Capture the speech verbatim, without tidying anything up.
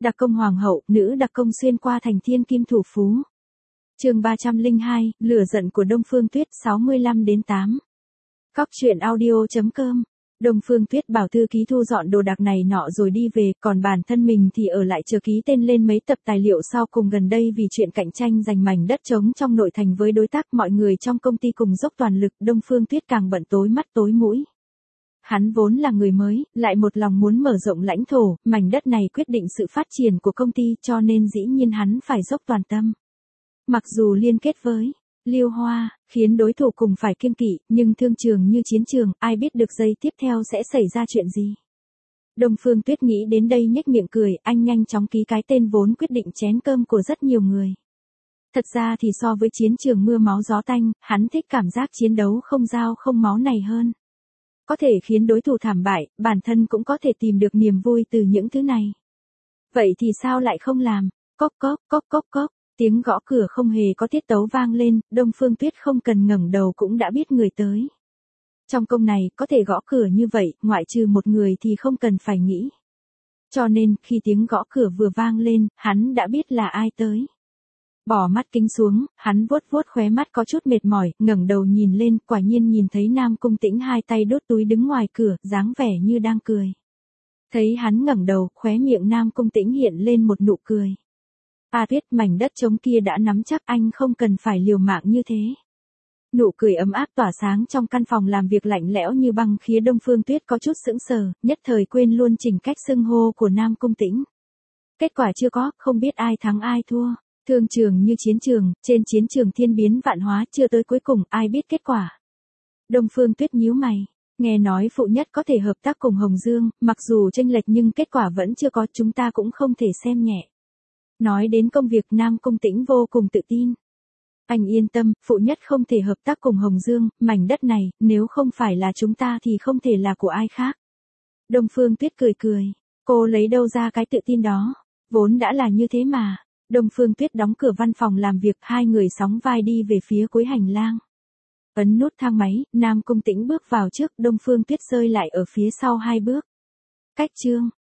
Đặc công hoàng hậu, nữ đặc công xuyên qua thành thiên kim thủ phú. Chương ba trăm lẻ hai, lửa giận của Đông Phương Tuyết sáu mươi lăm đến tám. Cóc truyện audio chấm com. Đông Phương Tuyết bảo thư ký thu dọn đồ đạc này nọ rồi đi về, còn bản thân mình thì ở lại chờ ký tên lên mấy tập tài liệu sau cùng. Gần đây vì chuyện cạnh tranh giành mảnh đất trống trong nội thành với đối tác, mọi người trong công ty cùng dốc toàn lực, Đông Phương Tuyết càng bận tối mắt tối mũi. Hắn vốn là người mới, lại một lòng muốn mở rộng lãnh thổ, mảnh đất này quyết định sự phát triển của công ty, cho nên dĩ nhiên hắn phải dốc toàn tâm. Mặc dù liên kết với Liêu Hoa, khiến đối thủ cùng phải kiêng kỵ, nhưng thương trường như chiến trường, ai biết được giây tiếp theo sẽ xảy ra chuyện gì. Đông Phương Tuyết nghĩ đến đây nhếch miệng cười, anh nhanh chóng ký cái tên vốn quyết định chén cơm của rất nhiều người. Thật ra thì so với chiến trường mưa máu gió tanh, hắn thích cảm giác chiến đấu không dao không máu này hơn. Có thể khiến đối thủ thảm bại, bản thân cũng có thể tìm được niềm vui từ những thứ này. Vậy thì sao lại không làm? Cốc cốc, cốc cốc cốc. Tiếng gõ cửa không hề có tiết tấu vang lên, Đông Phương Tuyết không cần ngẩng đầu cũng đã biết người tới. Trong công này, có thể gõ cửa như vậy, ngoại trừ một người thì không cần phải nghĩ. Cho nên, khi tiếng gõ cửa vừa vang lên, hắn đã biết là ai tới. Bỏ mắt kính xuống, hắn vuốt vuốt khóe mắt có chút mệt mỏi, ngẩng đầu nhìn lên, quả nhiên nhìn thấy Nam Cung Tĩnh hai tay đốt túi đứng ngoài cửa, dáng vẻ như đang cười. Thấy hắn ngẩng đầu, khóe miệng Nam Cung Tĩnh hiện lên một nụ cười. A Tuyết, mảnh đất trống kia đã nắm chắc, anh không cần phải liều mạng như thế. Nụ cười ấm áp tỏa sáng trong căn phòng làm việc lạnh lẽo như băng khiến Đông Phương Tuyết có chút sững sờ, nhất thời quên luôn chỉnh cách xưng hô của Nam Cung Tĩnh. Kết quả chưa có, không biết ai thắng ai thua. Thương trường như chiến trường, trên chiến trường thiên biến vạn hóa, chưa tới cuối cùng, ai biết kết quả. Đông Phương Tuyết nhíu mày, nghe nói Phụ Nhất có thể hợp tác cùng Hồng Dương, mặc dù chênh lệch nhưng kết quả vẫn chưa có, chúng ta cũng không thể xem nhẹ. Nói đến công việc, Nam Cung Tĩnh vô cùng tự tin. Anh yên tâm, Phụ Nhất không thể hợp tác cùng Hồng Dương, mảnh đất này, nếu không phải là chúng ta thì không thể là của ai khác. Đông Phương Tuyết cười cười, cô lấy đâu ra cái tự tin đó, vốn đã là như thế mà. Đông Phương Tuyết đóng cửa văn phòng làm việc, hai người sóng vai đi về phía cuối hành lang. Ấn nút thang máy, Nam Cung Tĩnh bước vào trước, Đông Phương Tuyết rơi lại ở phía sau hai bước. Cách chương